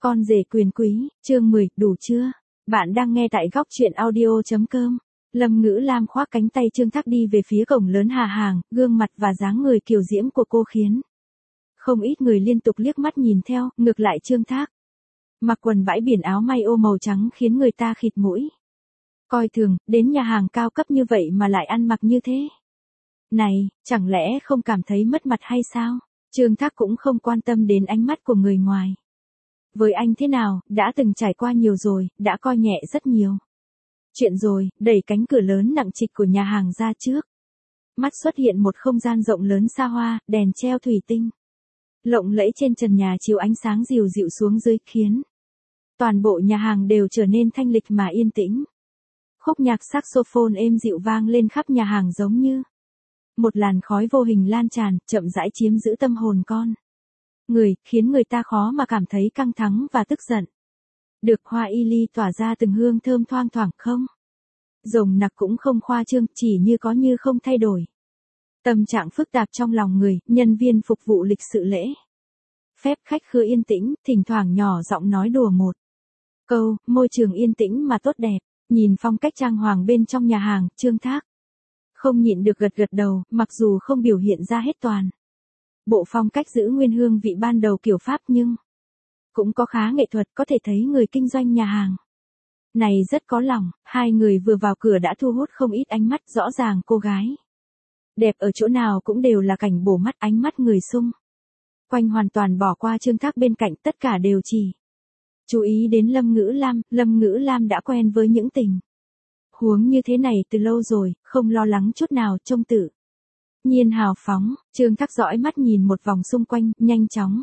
Con rể quyền quý, chương 10, đủ chưa? Bạn đang nghe tại góc truyện audio.com. Lâm Ngữ Lam khoác cánh tay Trương Thác đi về phía cổng lớn Hà Hàng, gương mặt và dáng người kiều diễm của cô khiến không ít người liên tục liếc mắt nhìn theo, ngược lại Trương Thác mặc quần bãi biển áo may ô màu trắng khiến người ta khịt mũi. Coi thường, đến nhà hàng cao cấp như vậy mà lại ăn mặc như thế. Này, chẳng lẽ không cảm thấy mất mặt hay sao? Trương Thác cũng không quan tâm đến ánh mắt của người ngoài. Với anh thế nào, đã từng trải qua nhiều rồi, đã coi nhẹ rất nhiều chuyện rồi, đẩy cánh cửa lớn nặng trịch của nhà hàng ra trước. Mắt xuất hiện một không gian rộng lớn xa hoa, đèn treo thủy tinh lộng lẫy trên trần nhà chiếu ánh sáng dịu dịu xuống dưới khiến toàn bộ nhà hàng đều trở nên thanh lịch mà yên tĩnh. Khúc nhạc saxophone êm dịu vang lên khắp nhà hàng giống như một làn khói vô hình lan tràn, chậm rãi chiếm giữ tâm hồn con người, khiến người ta khó mà cảm thấy căng thẳng và tức giận. Được hoa y ly tỏa ra từng hương thơm thoang thoảng không rồng nặc cũng không khoa trương, chỉ như có như không thay đổi. Tâm trạng phức tạp trong lòng người, nhân viên phục vụ lịch sự lễ phép khách khứa yên tĩnh, thỉnh thoảng nhỏ giọng nói đùa một câu, môi trường yên tĩnh mà tốt đẹp. Nhìn phong cách trang hoàng bên trong nhà hàng, Trương Thác không nhịn được gật gật đầu, mặc dù không biểu hiện ra hết toàn bộ phong cách giữ nguyên hương vị ban đầu kiểu Pháp nhưng cũng có khá nghệ thuật, có thể thấy người kinh doanh nhà hàng này rất có lòng. Hai người vừa vào cửa đã thu hút không ít ánh mắt, rõ ràng cô gái đẹp ở chỗ nào cũng đều là cảnh bổ mắt, ánh mắt người xung quanh hoàn toàn bỏ qua Trương Thác bên cạnh, tất cả đều chỉ chú ý đến Lâm Ngữ Lam. Lâm Ngữ Lam đã quen với những tình huống như thế này từ lâu rồi, không lo lắng chút nào, trông tự nhiên hào phóng. Trương Thác dõi mắt nhìn một vòng xung quanh, nhanh chóng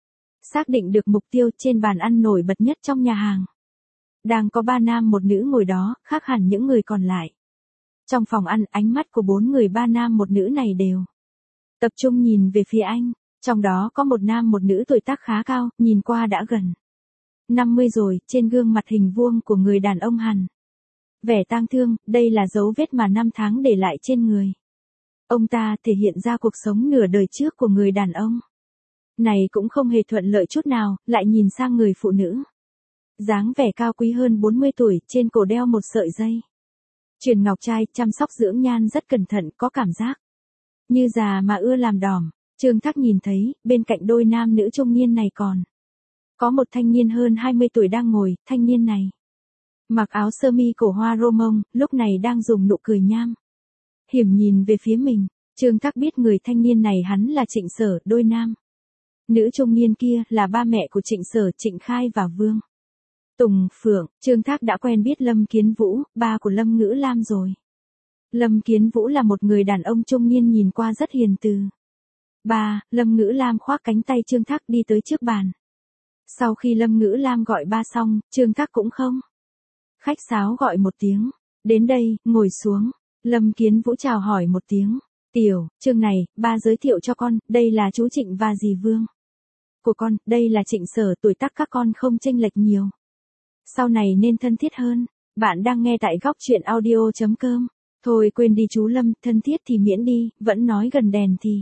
xác định được mục tiêu. Trên bàn ăn nổi bật nhất trong nhà hàng đang có 3 nam một nữ ngồi đó, khác hẳn những người còn lại. Trong phòng ăn, ánh mắt của 4 người 3 nam một nữ này đều tập trung nhìn về phía anh. Trong đó có một nam một nữ tuổi tác khá cao, nhìn qua đã gần 50 rồi, trên gương mặt hình vuông của người đàn ông hằn vẻ tang thương, đây là dấu vết mà năm tháng để lại trên người ông ta, thể hiện ra cuộc sống nửa đời trước của người đàn ông này cũng không hề thuận lợi chút nào. Lại nhìn sang người phụ nữ dáng vẻ cao quý hơn 40 tuổi, trên cổ đeo một sợi dây chuyền ngọc trai, chăm sóc dưỡng nhan rất cẩn thận, có cảm giác như già mà ưa làm đỏm. Trương Thác nhìn thấy, bên cạnh đôi nam nữ trung niên này còn có một thanh niên hơn 20 tuổi đang ngồi. Thanh niên này mặc áo sơ mi cổ hoa rô mông, lúc này đang dùng nụ cười nham hiểm nhìn về phía mình. Trương Thác biết người thanh niên này hắn là Trịnh Sở. Đôi nam nữ trung niên kia là ba mẹ của Trịnh Sở, Trịnh Khai và Vương Tùng Phượng. Trương Thác đã quen biết Lâm Kiến Vũ, ba của Lâm Ngữ Lam rồi. Lâm Kiến Vũ là một người đàn ông trung niên nhìn qua rất hiền từ. Ba, Lâm Ngữ Lam khoác cánh tay Trương Thác đi tới trước bàn. Sau khi Lâm Ngữ Lam gọi ba xong, Trương Thác cũng không khách sáo gọi một tiếng. Đến đây, ngồi xuống. Lâm Kiến Vũ chào hỏi một tiếng. Tiểu, Trương này, ba giới thiệu cho con, đây là chú Trịnh và dì Vương của con, đây là Trịnh Sở, tuổi tác các con không chênh lệch nhiều. Sau này nên thân thiết hơn. Bạn đang nghe tại góc truyện audio.com. Thôi quên đi chú Lâm, thân thiết thì miễn đi, vẫn nói gần đèn thì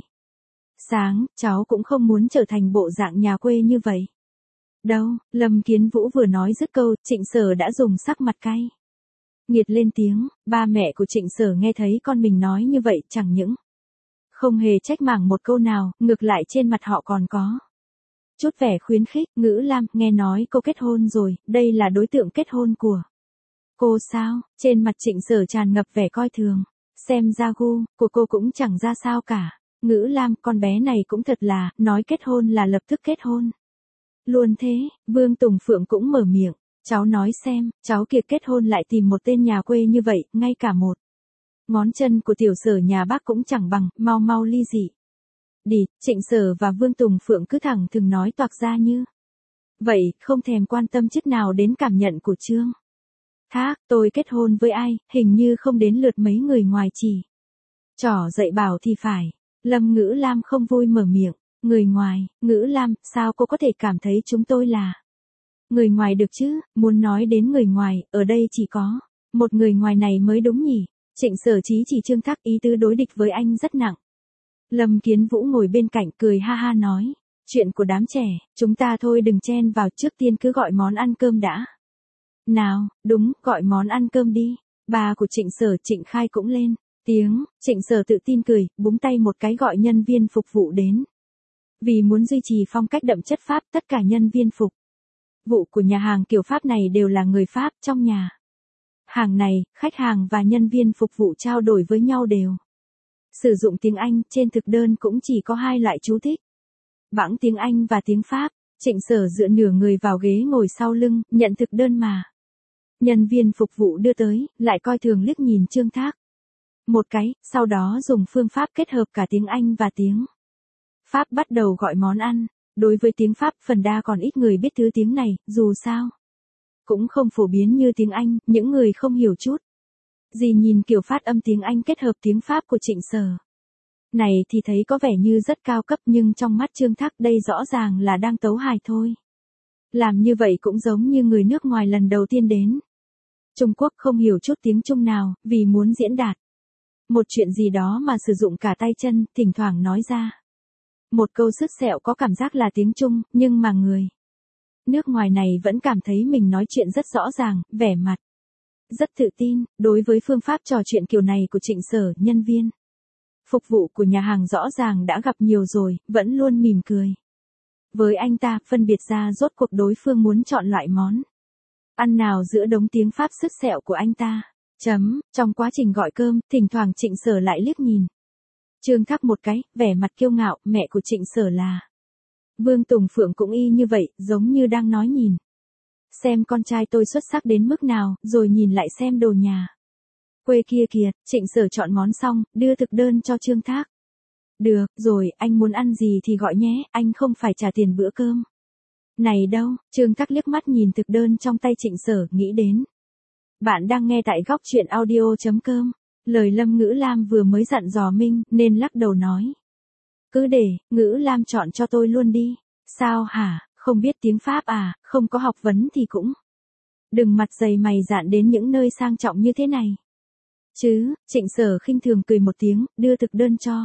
sáng, cháu cũng không muốn trở thành bộ dạng nhà quê như vậy đâu. Lâm Kiến Vũ vừa nói dứt câu, Trịnh Sở đã dùng sắc mặt cay nghiệt lên tiếng. Ba mẹ của Trịnh Sở nghe thấy con mình nói như vậy, chẳng những không hề trách mảng một câu nào, ngược lại trên mặt họ còn có chút vẻ khuyến khích. Ngữ Lam, nghe nói cô kết hôn rồi, đây là đối tượng kết hôn của cô sao? Trên mặt Trịnh Sở tràn ngập vẻ coi thường. Xem ra gu của cô cũng chẳng ra sao cả. Ngữ Lam, con bé này cũng thật là, nói kết hôn là lập tức kết hôn luôn thế. Vương Tùng Phượng cũng mở miệng. Cháu nói xem, cháu kia kết hôn lại tìm một tên nhà quê như vậy, ngay cả một ngón chân của tiểu Sở nhà bác cũng chẳng bằng, mau mau ly dị đi. Trịnh Sở và Vương Tùng Phượng cứ thẳng thừng nói toạc ra như vậy, không thèm quan tâm chút nào đến cảm nhận của Trương Thác. Tôi kết hôn với ai, hình như không đến lượt mấy người ngoài chỉ trỏ dậy bảo thì phải. Lâm Ngữ Lam không vui mở miệng. Người ngoài. Ngữ Lam, sao cô có thể cảm thấy chúng tôi là người ngoài được chứ? Muốn nói đến người ngoài, ở đây chỉ có một người ngoài này mới đúng nhỉ? Trịnh Sở chí chỉ Trương Thác, ý tứ đối địch với anh rất nặng. Lâm Kiến Vũ ngồi bên cạnh cười ha ha nói. Chuyện của đám trẻ, chúng ta thôi đừng chen vào, trước tiên cứ gọi món ăn cơm đã. Nào, đúng, gọi món ăn cơm đi. Bà của Trịnh Sở, Trịnh Khai cũng lên tiếng. Trịnh Sở tự tin cười, búng tay một cái gọi nhân viên phục vụ đến. Vì muốn duy trì phong cách đậm chất Pháp, tất cả nhân viên phục vụ của nhà hàng kiểu Pháp này đều là người Pháp. Trong nhà hàng này, khách hàng và nhân viên phục vụ trao đổi với nhau đều sử dụng tiếng Anh, trên thực đơn cũng chỉ có hai loại chú thích. Bẵng tiếng Anh và tiếng Pháp. Trịnh Sở dựa nửa người vào ghế ngồi sau lưng, nhận thực đơn mà nhân viên phục vụ đưa tới, lại coi thường liếc nhìn Trương Thác một cái, sau đó dùng phương pháp kết hợp cả tiếng Anh và tiếng Pháp bắt đầu gọi món ăn. Đối với tiếng Pháp, phần đa còn ít người biết thứ tiếng này, dù sao cũng không phổ biến như tiếng Anh, những người không hiểu chút gì nhìn kiểu phát âm tiếng Anh kết hợp tiếng Pháp của Trịnh Sở này thì thấy có vẻ như rất cao cấp, nhưng trong mắt Trương Thác đây rõ ràng là đang tấu hài thôi. Làm như vậy cũng giống như người nước ngoài lần đầu tiên đến Trung Quốc không hiểu chút tiếng Trung nào, vì muốn diễn đạt một chuyện gì đó mà sử dụng cả tay chân, thỉnh thoảng nói ra một câu sứt sẹo có cảm giác là tiếng Trung, nhưng mà người nước ngoài này vẫn cảm thấy mình nói chuyện rất rõ ràng, vẻ mặt rất tự tin. Đối với phương pháp trò chuyện kiểu này của Trịnh Sở, nhân viên phục vụ của nhà hàng rõ ràng đã gặp nhiều rồi, vẫn luôn mỉm cười với anh ta, phân biệt ra rốt cuộc đối phương muốn chọn loại món ăn nào giữa đống tiếng Pháp sứt sẹo của anh ta. Trong quá trình gọi cơm, thỉnh thoảng Trịnh Sở lại liếc nhìn Trương Thác một cái, vẻ mặt kiêu ngạo. Mẹ của Trịnh Sở là Vương Tùng Phượng cũng y như vậy, giống như đang nói nhìn xem con trai tôi xuất sắc đến mức nào, rồi nhìn lại xem đồ nhà quê kia kìa. Trịnh Sở chọn món xong, đưa thực đơn cho Trương Thác. Được rồi, anh muốn ăn gì thì gọi nhé, anh không phải trả tiền bữa cơm này đâu. Trương Thác liếc mắt nhìn thực đơn trong tay Trịnh Sở, nghĩ đến bạn đang nghe tại góc truyện audio.com. Lời Lâm Ngữ Lam vừa mới dặn dò Minh, nên lắc đầu nói. Cứ để, Ngữ Lam chọn cho tôi luôn đi. Sao hả, không biết tiếng Pháp à, không có học vấn thì cũng đừng mặt dày mày dạn đến những nơi sang trọng như thế này. Chứ, Trịnh Sở khinh thường cười một tiếng, đưa thực đơn cho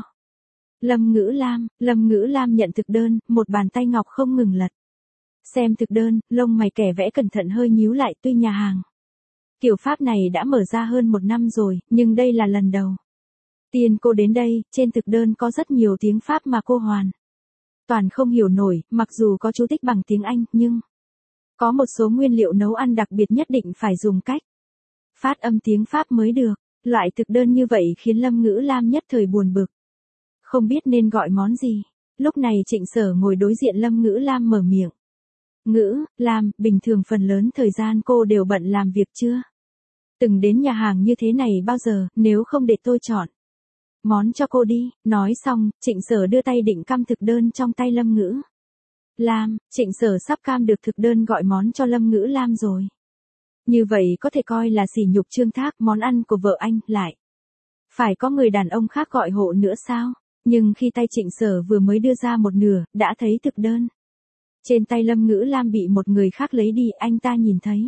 Lâm Ngữ Lam. Lâm Ngữ Lam nhận thực đơn, một bàn tay ngọc không ngừng lật xem thực đơn, lông mày kẻ vẽ cẩn thận hơi nhíu lại. Tuy nhà hàng kiểu Pháp này đã mở ra hơn 1 năm rồi, nhưng đây là lần đầu tiên cô đến đây. Trên thực đơn có rất nhiều tiếng Pháp mà cô hoàn toàn không hiểu nổi, mặc dù có chú thích bằng tiếng Anh, nhưng có một số nguyên liệu nấu ăn đặc biệt nhất định phải dùng cách phát âm tiếng Pháp mới được. Loại thực đơn như vậy khiến Lâm Ngữ Lam nhất thời buồn bực, không biết nên gọi món gì. Lúc này Trịnh Sở ngồi đối diện Lâm Ngữ Lam mở miệng. Ngữ Lam, bình thường phần lớn thời gian cô đều bận làm việc chưa từng đến nhà hàng như thế này bao giờ, nếu không để tôi chọn món cho cô đi. Nói xong, Trịnh Sở đưa tay định căm thực đơn trong tay Lâm Ngữ Lam. Trịnh Sở sắp cam được thực đơn gọi món cho Lâm Ngữ Lam rồi. Như vậy có thể coi là sỉ nhục Trương Thác, món ăn của vợ anh, lại phải có người đàn ông khác gọi hộ nữa sao? Nhưng khi tay Trịnh Sở vừa mới đưa ra một nửa, đã thấy thực đơn trên tay Lâm Ngữ Lam bị một người khác lấy đi. Anh ta nhìn thấy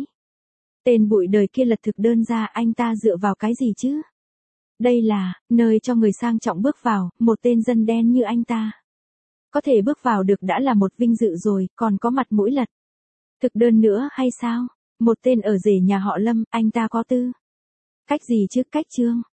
tên bụi đời kia lật thực đơn ra, anh ta dựa vào cái gì chứ? Đây là nơi cho người sang trọng bước vào, một tên dân đen như anh ta có thể bước vào được đã là một vinh dự rồi, còn có mặt mũi lật thực đơn nữa hay sao? Một tên ở rể nhà họ Lâm, anh ta có tư cách gì chứ? Cách Trương